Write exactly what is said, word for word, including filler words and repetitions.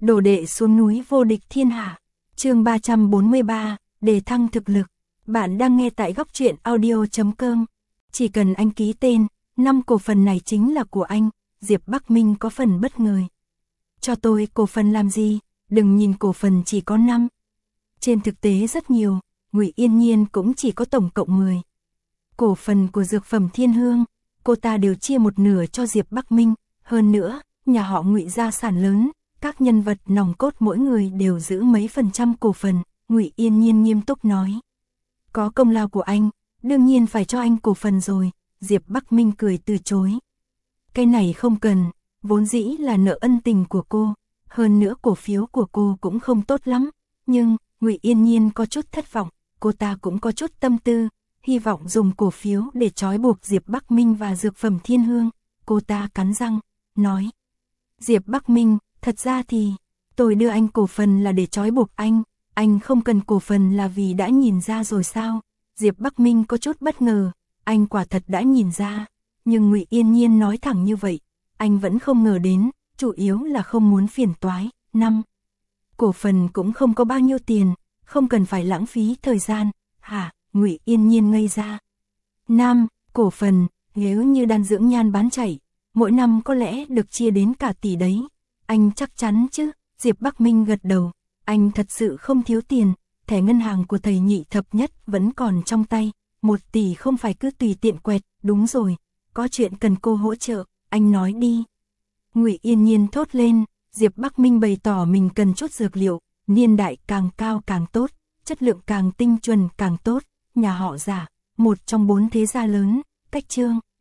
Đồ đệ xuống núi vô địch thiên hạ. Chương ba trăm bốn mươi ba, đề thăng thực lực. Bạn đang nghe tại góc truyện audio chấm com. Chỉ cần anh ký tên, năm cổ phần này chính là của anh. Diệp Bắc Minh có phần bất ngờ. Cho tôi cổ phần làm gì? Đừng nhìn cổ phần chỉ có năm. Trên thực tế rất nhiều, Ngụy Yên Nhiên cũng chỉ có tổng cộng mười. Cổ phần của dược phẩm Thiên Hương, cô ta đều chia một nửa cho Diệp Bắc Minh. Hơn nữa, nhà họ Ngụy gia sản lớn, các nhân vật nòng cốt mỗi người đều giữ mấy phần trăm cổ phần. Ngụy Yên Nhiên nghiêm túc nói. Có công lao của anh, đương nhiên phải cho anh cổ phần rồi. Diệp Bắc Minh cười từ chối. Cái này không cần, vốn dĩ là nợ ân tình của cô. Hơn nữa cổ phiếu của cô cũng không tốt lắm. Nhưng, Ngụy Yên Nhiên có chút thất vọng, cô ta cũng có chút tâm tư. Hy vọng dùng cổ phiếu để trói buộc Diệp Bắc Minh và dược phẩm Thiên Hương. Cô ta cắn răng, nói. Diệp Bắc Minh, thật ra thì, tôi đưa anh cổ phần là để trói buộc anh. Anh không cần cổ phần là vì đã nhìn ra rồi sao? Diệp Bắc Minh có chút bất ngờ, anh quả thật đã nhìn ra. Nhưng Ngụy Yên Nhiên nói thẳng như vậy, anh vẫn không ngờ đến, chủ yếu là không muốn phiền toái. Năm, cổ phần cũng không có bao nhiêu tiền, không cần phải lãng phí thời gian. Hả? Ngụy Yên Nhiên ngây ra. Năm, cổ phần, nếu như đan dưỡng nhan bán chạy, mỗi năm có lẽ được chia đến cả tỷ đấy. Anh chắc chắn chứ? Diệp Bắc Minh gật đầu. Anh thật sự không thiếu tiền, thẻ ngân hàng của thầy Nhị thập nhất vẫn còn trong tay. Một tỷ không phải cứ tùy tiện quẹt. Đúng rồi, có chuyện cần cô hỗ trợ, anh nói đi. Ngụy Yên Nhiên thốt lên. Diệp Bắc Minh bày tỏ mình cần chút dược liệu, niên đại càng cao càng tốt, chất lượng càng tinh chuẩn càng tốt. Nhà họ Giả, một trong bốn thế gia lớn, cách Trương